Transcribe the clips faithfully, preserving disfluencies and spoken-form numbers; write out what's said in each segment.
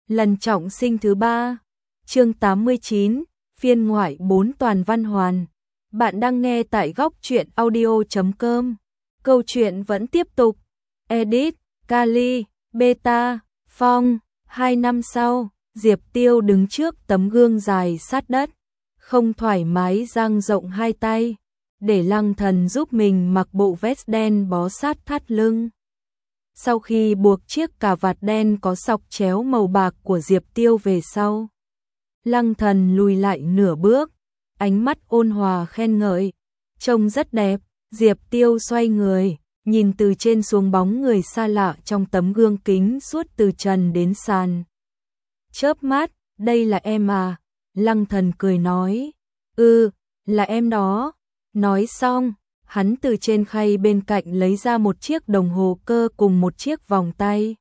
Lần trọng sinh thứ ba. Chương tám mươi chín, phiên ngoại bốn toàn văn hoàn. Bạn đang nghe tại góc truyện audio chấm com. Câu chuyện vẫn tiếp tục. Edit, Kali, Beta, Phong. Hai năm sau, Diệp Tiêu đứng trước tấm gương dài sát đất, không thoải mái dang rộng hai tay, để Lăng Thần giúp mình mặc bộ vest đen bó sát thắt lưng. Sau khi buộc chiếc cà vạt đen có sọc chéo màu bạc của Diệp Tiêu về sau, Lăng Thần lùi lại nửa bước, ánh mắt ôn hòa khen ngợi, trông rất đẹp. Diệp Tiêu xoay người, nhìn từ trên xuống bóng người xa lạ trong tấm gương kính suốt từ trần đến sàn. Chớp mắt, đây là em à? Lăng Thần cười nói, ừ, là em đó. Nói xong, hắn từ trên khay bên cạnh lấy ra một chiếc đồng hồ cơ cùng một chiếc vòng tay.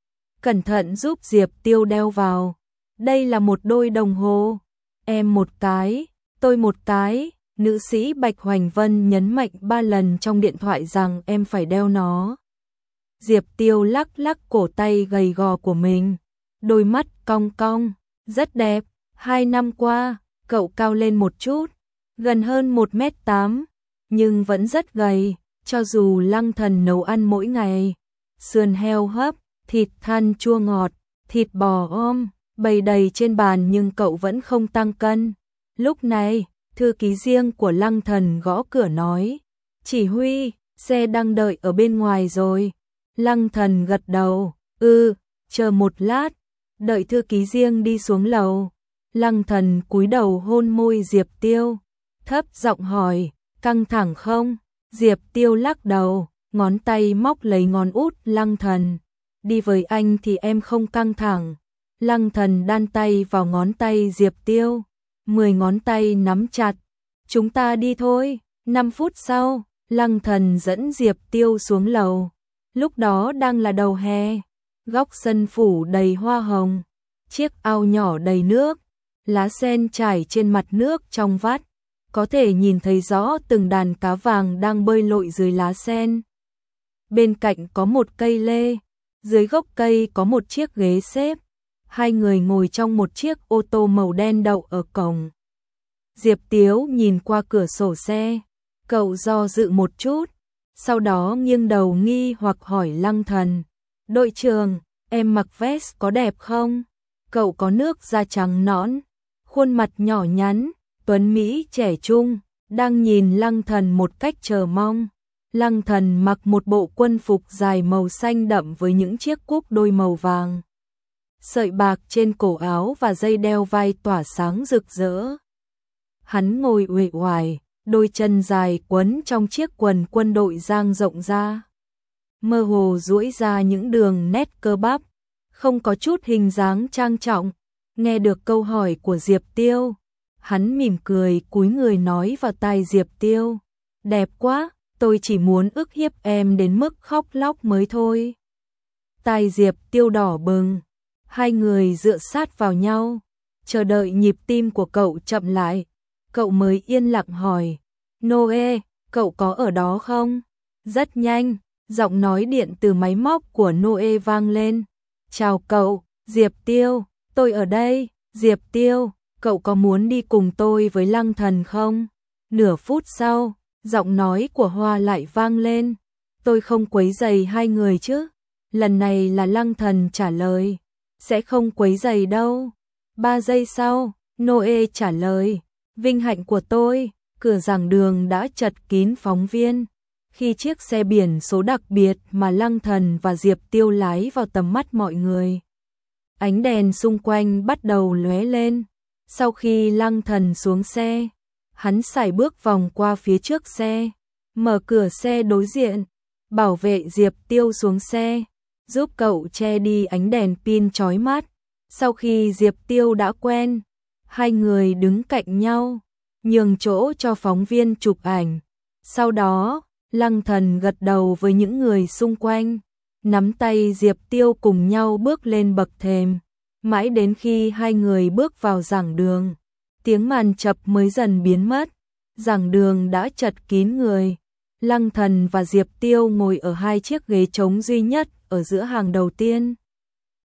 Cẩn thận giúp Diệp Tiêu đeo vào. Đây là một đôi đồng hồ. Em một cái, tôi một cái. Nữ sĩ Bạch Hoành Vân nhấn mạnh ba lần trong điện thoại rằng em phải đeo nó. Diệp Tiêu lắc lắc cổ tay gầy gò của mình. Đôi mắt cong cong, rất đẹp. Hai năm qua, cậu cao lên một chút, gần hơn một mét tám, nhưng vẫn rất gầy, cho dù Lăng Thần nấu ăn mỗi ngày. Sườn heo hấp, thịt than chua ngọt, thịt bò om, bày đầy trên bàn nhưng cậu vẫn không tăng cân. Lúc này, thư ký riêng của Lăng Thần gõ cửa nói, chỉ huy, xe đang đợi ở bên ngoài rồi. Lăng Thần gật đầu, ừ, chờ một lát. Đợi thư ký riêng đi xuống lầu, Lăng Thần cúi đầu hôn môi Diệp Tiêu, thấp giọng hỏi, căng thẳng không? Diệp Tiêu lắc đầu, ngón tay móc lấy ngón út Lăng Thần, đi với anh thì em không căng thẳng. Lăng Thần đan tay vào ngón tay Diệp Tiêu, mười ngón tay nắm chặt, chúng ta đi thôi. Năm phút sau, Lăng Thần dẫn Diệp Tiêu xuống lầu, lúc đó đang là đầu hè. Góc sân phủ đầy hoa hồng, chiếc ao nhỏ đầy nước, lá sen trải trên mặt nước trong vắt, có thể nhìn thấy rõ từng đàn cá vàng đang bơi lội dưới lá sen. Bên cạnh có một cây lê, dưới gốc cây có một chiếc ghế xếp, hai người ngồi trong một chiếc ô tô màu đen đậu ở cổng. Diệp Tiêu nhìn qua cửa sổ xe, cậu do dự một chút, sau đó nghiêng đầu nghi hoặc hỏi Lăng Thần, đội trưởng, em mặc vest có đẹp không? Cậu có nước da trắng nõn, khuôn mặt nhỏ nhắn, tuấn mỹ trẻ trung, đang nhìn Lăng Thần một cách chờ mong. Lăng Thần mặc một bộ quân phục dài màu xanh đậm với những chiếc cúc đôi màu vàng, sợi bạc trên cổ áo và dây đeo vai tỏa sáng rực rỡ. Hắn ngồi uể oải, đôi chân dài quấn trong chiếc quần quân đội dang rộng ra, mơ hồ duỗi ra những đường nét cơ bắp, không có chút hình dáng trang trọng. Nghe được câu hỏi của Diệp Tiêu, hắn mỉm cười cúi người nói vào tai Diệp Tiêu, đẹp quá, tôi chỉ muốn ức hiếp em đến mức khóc lóc mới thôi. Tai Diệp Tiêu đỏ bừng, hai người dựa sát vào nhau, chờ đợi nhịp tim của cậu chậm lại, cậu mới yên lặng hỏi, Noe, cậu có ở đó không? Rất nhanh, giọng nói điện từ máy móc của Noe vang lên, chào cậu, Diệp Tiêu, tôi ở đây. Diệp Tiêu, cậu có muốn đi cùng tôi với Lăng Thần không? Nửa phút sau, giọng nói của Hoa lại vang lên, tôi không quấy rầy hai người chứ? Lần này là Lăng Thần trả lời, sẽ không quấy rầy đâu. Ba giây sau, Noe trả lời, vinh hạnh của tôi. Cửa giảng đường đã chật kín phóng viên, khi chiếc xe biển số đặc biệt mà Lăng Thần và Diệp Tiêu lái vào tầm mắt mọi người. Ánh đèn xung quanh bắt đầu lóe lên. Sau khi Lăng Thần xuống xe, hắn sải bước vòng qua phía trước xe, mở cửa xe đối diện, bảo vệ Diệp Tiêu xuống xe, giúp cậu che đi ánh đèn pin chói mắt. Sau khi Diệp Tiêu đã quen, hai người đứng cạnh nhau, nhường chỗ cho phóng viên chụp ảnh. Sau đó, Lăng Thần gật đầu với những người xung quanh, nắm tay Diệp Tiêu cùng nhau bước lên bậc thềm, mãi đến khi hai người bước vào giảng đường, tiếng màn chập mới dần biến mất, giảng đường đã chật kín người. Lăng Thần và Diệp Tiêu ngồi ở hai chiếc ghế trống duy nhất ở giữa hàng đầu tiên.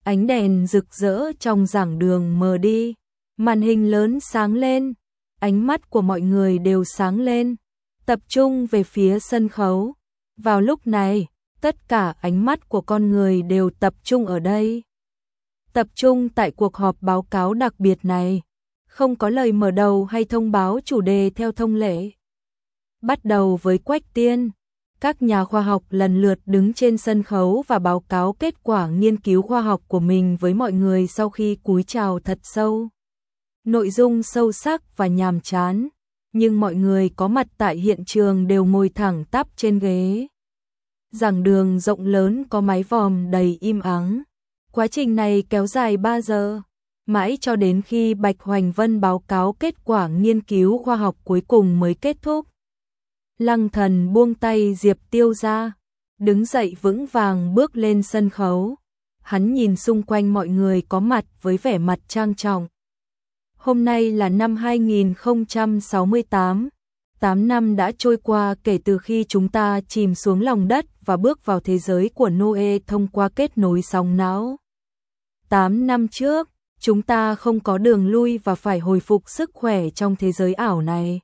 Ánh đèn rực rỡ trong giảng đường mờ đi, màn hình lớn sáng lên, ánh mắt của mọi người đều sáng lên, tập trung về phía sân khấu. Vào lúc này, tất cả ánh mắt của con người đều tập trung ở đây. Tập trung tại cuộc họp báo cáo đặc biệt này, không có lời mở đầu hay thông báo chủ đề theo thông lệ. Bắt đầu với Quách Tiên, các nhà khoa học lần lượt đứng trên sân khấu và báo cáo kết quả nghiên cứu khoa học của mình với mọi người sau khi cúi chào thật sâu. Nội dung sâu sắc và nhàm chán, nhưng mọi người có mặt tại hiện trường đều ngồi thẳng tắp trên ghế. Giảng đường rộng lớn có mái vòm đầy im ắng. Quá trình này kéo dài ba giờ, mãi cho đến khi Bạch Hoành Vân báo cáo kết quả nghiên cứu khoa học cuối cùng mới kết thúc. Lăng Thần buông tay Diệp Tiêu ra, đứng dậy vững vàng bước lên sân khấu. Hắn nhìn xung quanh mọi người có mặt với vẻ mặt trang trọng. Hôm nay là năm hai nghìn không trăm sáu mươi tám, tám năm đã trôi qua kể từ khi chúng ta chìm xuống lòng đất và bước vào thế giới của Noe thông qua kết nối sóng não. tám năm trước, chúng ta không có đường lui và phải hồi phục sức khỏe trong thế giới ảo này.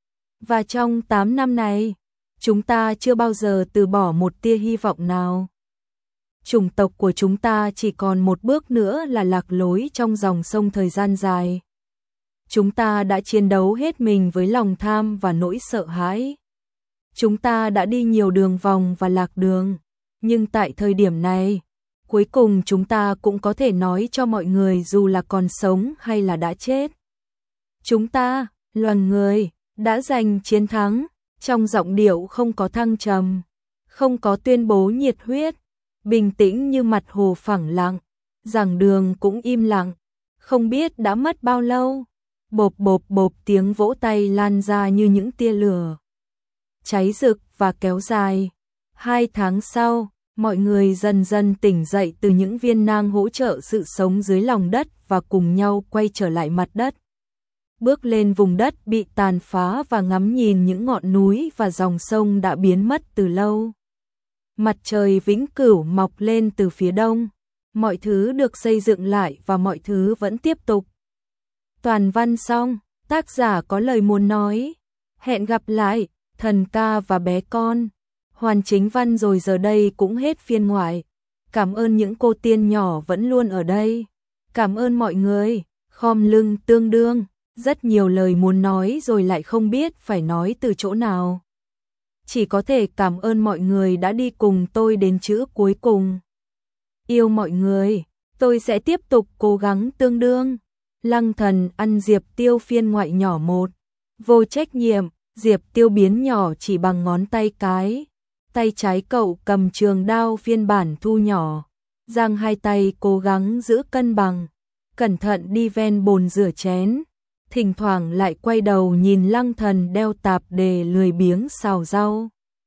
Và trong tám năm này, chúng ta chưa bao giờ từ bỏ một tia hy vọng nào. Chủng tộc của chúng ta chỉ còn một bước nữa là lạc lối trong dòng sông thời gian dài. Chúng ta đã chiến đấu hết mình với lòng tham và nỗi sợ hãi. Chúng ta đã đi nhiều đường vòng và lạc đường, nhưng tại thời điểm này, cuối cùng chúng ta cũng có thể nói cho mọi người dù là còn sống hay là đã chết. Chúng ta, loài người, đã giành chiến thắng. Trong giọng điệu không có thăng trầm, không có tuyên bố nhiệt huyết, bình tĩnh như mặt hồ phẳng lặng. Giảng đường cũng im lặng, không biết đã mất bao lâu. Bộp bộp bộp tiếng vỗ tay lan ra như những tia lửa, cháy rực và kéo dài. Hai tháng sau, mọi người dần dần tỉnh dậy từ những viên nang hỗ trợ sự sống dưới lòng đất và cùng nhau quay trở lại mặt đất. Bước lên vùng đất bị tàn phá và ngắm nhìn những ngọn núi và dòng sông đã biến mất từ lâu. Mặt trời vĩnh cửu mọc lên từ phía đông, mọi thứ được xây dựng lại và mọi thứ vẫn tiếp tục. Toàn văn xong, tác giả có lời muốn nói. Hẹn gặp lại, thần ca và bé con. Hoàn chính văn rồi, giờ đây cũng hết phiên ngoại. Cảm ơn những cô tiên nhỏ vẫn luôn ở đây. Cảm ơn mọi người, khom lưng tương đương. Rất nhiều lời muốn nói rồi lại không biết phải nói từ chỗ nào. Chỉ có thể cảm ơn mọi người đã đi cùng tôi đến chữ cuối cùng. Yêu mọi người, tôi sẽ tiếp tục cố gắng tương đương. Lăng Thần ăn Diệp Tiêu phiên ngoại nhỏ một. Vô trách nhiệm, Diệp Tiêu biến nhỏ chỉ bằng ngón tay cái. Tay trái cậu cầm trường đao phiên bản thu nhỏ. Giang hai tay cố gắng giữ cân bằng. Cẩn thận đi ven bồn rửa chén. Thỉnh thoảng lại quay đầu nhìn Lăng Thần đeo tạp dề lười biếng xào rau.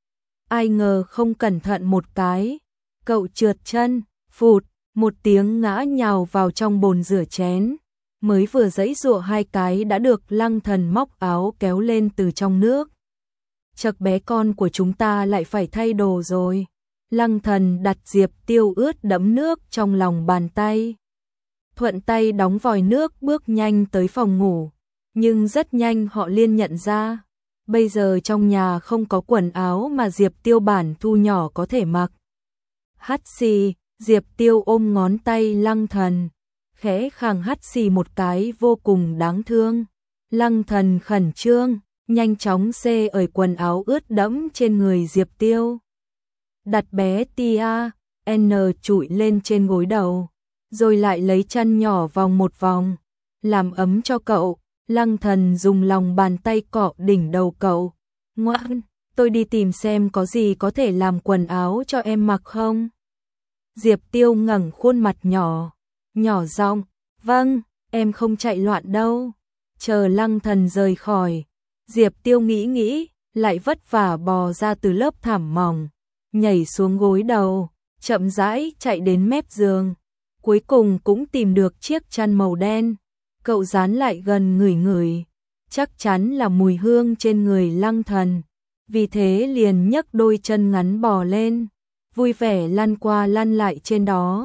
Ai ngờ không cẩn thận một cái, cậu trượt chân, phụt, một tiếng ngã nhào vào trong bồn rửa chén. Mới vừa giãy giụa hai cái đã được Lăng Thần móc áo kéo lên từ trong nước. Chậc, bé con của chúng ta lại phải thay đồ rồi. Lăng Thần đặt Diệp Tiêu ướt đẫm nước trong lòng bàn tay. Thuận tay đóng vòi nước bước nhanh tới phòng ngủ. Nhưng rất nhanh họ liền nhận ra, bây giờ trong nhà không có quần áo mà Diệp Tiêu bản thu nhỏ có thể mặc. Hắt xì, Diệp Tiêu ôm ngón tay Lăng Thần, khẽ khàng hắt xì một cái vô cùng đáng thương. Lăng Thần khẩn trương, nhanh chóng xê ởi quần áo ướt đẫm trên người Diệp Tiêu. Đặt bé Tia, N trụi lên trên gối đầu, rồi lại lấy chân nhỏ vòng một vòng, làm ấm cho cậu. Lăng Thần dùng lòng bàn tay cọ đỉnh đầu cậu. Ngoan, tôi đi tìm xem có gì có thể làm quần áo cho em mặc không? Diệp Tiêu ngẩng khuôn mặt nhỏ, nhỏ giọng, vâng, em không chạy loạn đâu. Chờ Lăng Thần rời khỏi, Diệp Tiêu nghĩ nghĩ, lại vất vả bò ra từ lớp thảm mỏng, nhảy xuống gối đầu, chậm rãi chạy đến mép giường. Cuối cùng cũng tìm được chiếc chăn màu đen. Cậu dán lại gần ngửi ngửi, chắc chắn là mùi hương trên người Lăng Thần. Vì thế liền nhấc đôi chân ngắn bò lên, vui vẻ lăn qua lăn lại trên đó.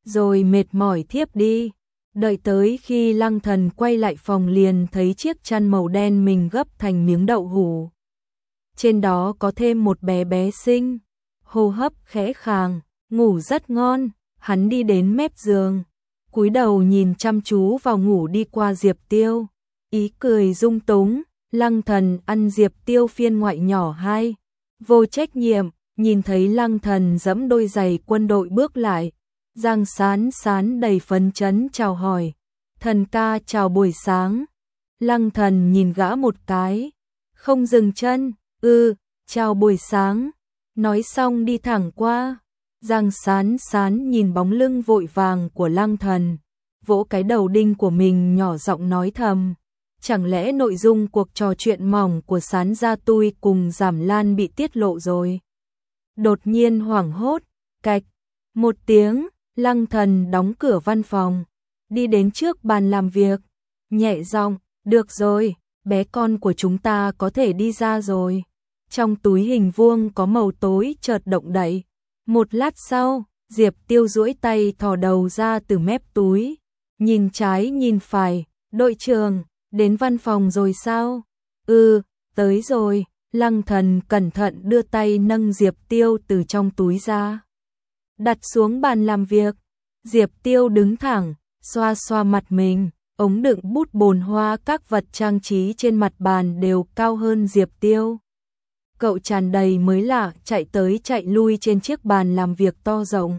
rồi mệt mỏi thiếp đi. Đợi tới khi Lăng Thần quay lại phòng liền thấy chiếc chăn màu đen mình gấp thành miếng đậu hũ. Trên đó có thêm một bé bé xinh, hô hấp khẽ khàng, ngủ rất ngon. Hắn đi đến mép giường, cúi đầu nhìn chăm chú vào ngủ đi qua Diệp Tiêu, ý cười dung túng. Lăng Thần ăn Diệp Tiêu phiên ngoại nhỏ hai, vô trách nhiệm. Nhìn thấy Lăng Thần giẫm đôi giày quân đội bước lại, Giang Sán Sán đầy phấn chấn chào hỏi, thần ca chào buổi sáng. Lăng Thần nhìn gã một cái, không dừng chân, ư, ừ, chào buổi sáng, nói xong đi thẳng qua. Giang Sán Sán nhìn bóng lưng vội vàng của Lăng Thần, vỗ cái đầu đinh của mình nhỏ giọng nói thầm, chẳng lẽ nội dung cuộc trò chuyện mỏng của Sán Gia Tui cùng Giảm Lan bị tiết lộ rồi. Đột nhiên hoảng hốt, cạch, một tiếng, Lăng Thần đóng cửa văn phòng, đi đến trước bàn làm việc, nhẹ giọng, được rồi, bé con của chúng ta có thể đi ra rồi. Trong túi hình vuông có màu tối chợt động đậy. Một lát sau, Diệp Tiêu duỗi tay thò đầu ra từ mép túi, nhìn trái nhìn phải, đội trưởng, đến văn phòng rồi sao? Ừ, tới rồi. Lăng Thần cẩn thận đưa tay nâng Diệp Tiêu từ trong túi ra, đặt xuống bàn làm việc. Diệp Tiêu đứng thẳng, xoa xoa mặt mình, ống đựng bút bồn hoa các vật trang trí trên mặt bàn đều cao hơn Diệp Tiêu. Cậu tràn đầy mới lạ chạy tới chạy lui trên chiếc bàn làm việc to rộng.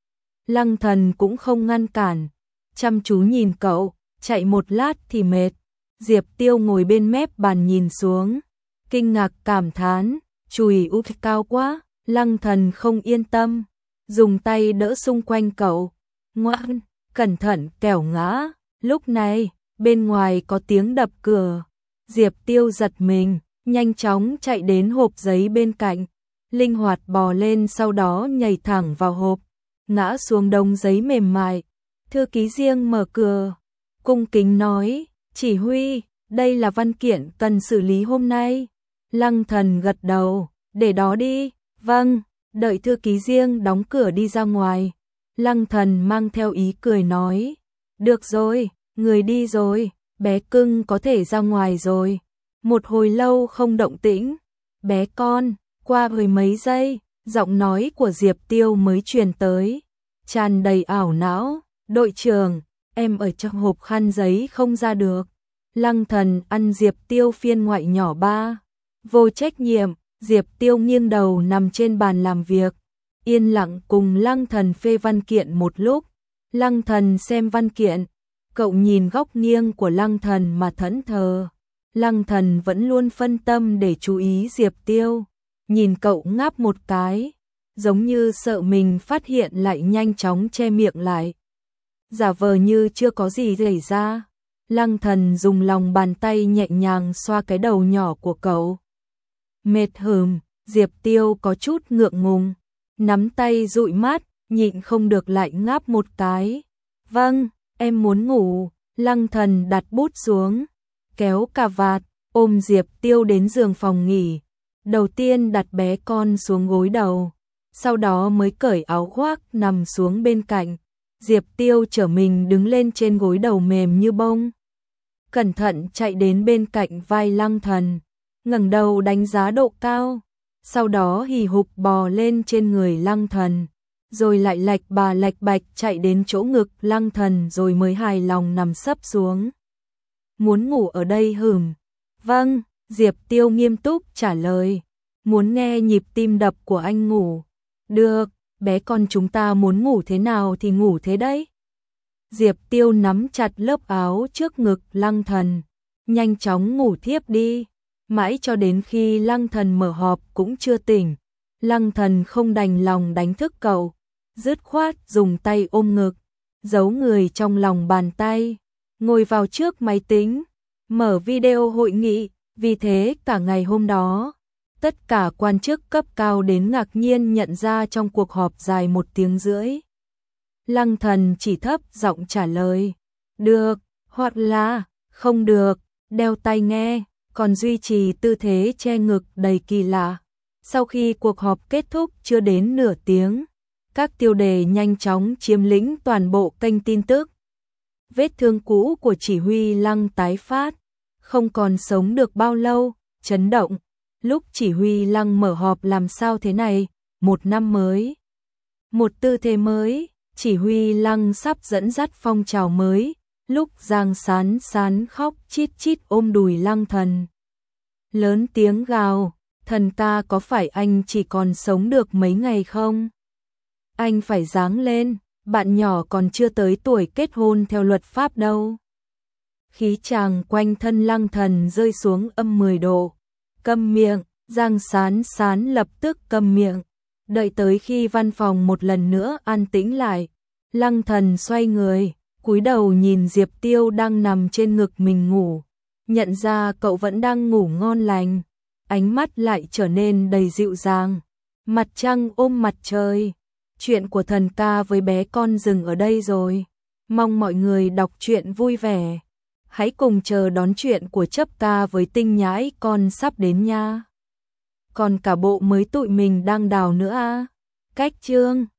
Lăng Thần cũng không ngăn cản, chăm chú nhìn cậu, chạy một lát thì mệt. Diệp Tiêu ngồi bên mép bàn nhìn xuống, kinh ngạc cảm thán, chùi úp cao quá. Lăng Thần không yên tâm, dùng tay đỡ xung quanh cậu, ngoan, cẩn thận kẻo ngã. Lúc này, bên ngoài có tiếng đập cửa. Diệp Tiêu giật mình, nhanh chóng chạy đến hộp giấy bên cạnh, linh hoạt bò lên sau đó nhảy thẳng vào hộp, ngã xuống đống giấy mềm mại. Thư ký riêng mở cửa, cung kính nói, chỉ huy, đây là văn kiện cần xử lý hôm nay. Lăng Thần gật đầu, để đó đi, vâng. Đợi thư ký riêng đóng cửa đi ra ngoài, Lăng Thần mang theo ý cười nói, được rồi, người đi rồi, bé cưng có thể ra ngoài rồi. Một hồi lâu không động tĩnh, bé con, qua mười mấy giây, giọng nói của Diệp Tiêu mới truyền tới, tràn đầy ảo não, đội trưởng, em ở trong hộp khăn giấy không ra được. Lăng Thần ăn Diệp Tiêu phiên ngoại nhỏ ba, vô trách nhiệm. Diệp Tiêu nghiêng đầu nằm trên bàn làm việc, yên lặng cùng Lăng Thần phê văn kiện một lúc. Lăng Thần xem văn kiện, cậu nhìn góc nghiêng của Lăng Thần mà thẫn thờ. Lăng Thần vẫn luôn phân tâm để chú ý Diệp Tiêu, nhìn cậu ngáp một cái, giống như sợ mình phát hiện lại nhanh chóng che miệng lại, giả vờ như chưa có gì xảy ra. Lăng Thần dùng lòng bàn tay nhẹ nhàng xoa cái đầu nhỏ của cậu. Mệt hừm, Diệp Tiêu có chút ngượng ngùng, nắm tay dụi mắt, nhịn không được lại ngáp một cái. Vâng, em muốn ngủ. Lăng Thần đặt bút xuống, kéo cà vạt, ôm Diệp Tiêu đến giường phòng nghỉ. Đầu tiên đặt bé con xuống gối đầu, sau đó mới cởi áo khoác nằm xuống bên cạnh. Diệp Tiêu trở mình đứng lên trên gối đầu mềm như bông, cẩn thận chạy đến bên cạnh vai Lăng Thần, ngẩng đầu đánh giá độ cao, sau đó hì hục bò lên trên người Lăng Thần, rồi lại lạch bà lạch bạch chạy đến chỗ ngực Lăng Thần rồi mới hài lòng nằm sấp xuống. Muốn ngủ ở đây hừm? Vâng, Diệp Tiêu nghiêm túc trả lời. Muốn nghe nhịp tim đập của anh ngủ? Được, bé con chúng ta muốn ngủ thế nào thì ngủ thế đấy. Diệp Tiêu nắm chặt lớp áo trước ngực Lăng Thần, nhanh chóng ngủ thiếp đi. Mãi cho đến khi Lăng Thần mở họp cũng chưa tỉnh. Lăng Thần không đành lòng đánh thức cậu, dứt khoát dùng tay ôm ngực, giấu người trong lòng bàn tay, ngồi vào trước máy tính, mở video hội nghị. Vì thế cả ngày hôm đó, tất cả quan chức cấp cao đến ngạc nhiên nhận ra trong cuộc họp dài một tiếng rưỡi, Lăng Thần chỉ thấp giọng trả lời, được, hoặc là, không được, đeo tai nghe, còn duy trì tư thế che ngực đầy kỳ lạ. Sau khi cuộc họp kết thúc chưa đến nửa tiếng, Các tiêu đề nhanh chóng chiếm lĩnh toàn bộ kênh tin tức. Vết thương cũ của chỉ huy Lăng tái phát, không còn sống được bao lâu, chấn động. Lúc chỉ huy Lăng mở họp làm sao thế này, một năm mới, một tư thế mới, chỉ huy Lăng sắp dẫn dắt phong trào mới. Lúc Giang Sán Sán khóc chít chít ôm đùi Lăng Thần, lớn tiếng gào, thần ca có phải anh chỉ còn sống được mấy ngày không? Anh phải ráng lên, bạn nhỏ còn chưa tới tuổi kết hôn theo luật pháp đâu. Khí chàng quanh thân Lăng Thần rơi xuống âm mười độ. Câm miệng, Giang Sán Sán lập tức câm miệng. Đợi tới khi văn phòng một lần nữa an tĩnh lại, Lăng Thần xoay người, cúi đầu nhìn Diệp Tiêu đang nằm trên ngực mình ngủ. Nhận ra cậu vẫn đang ngủ ngon lành, ánh mắt lại trở nên đầy dịu dàng. Mặt trăng ôm mặt trời. Chuyện của thần ca với bé con dừng ở đây rồi. Mong mọi người đọc truyện vui vẻ. Hãy cùng chờ đón chuyện của chấp ca với tinh nhãi con sắp đến nha. Còn cả bộ mới tụi mình đang đào nữa à. Cách chương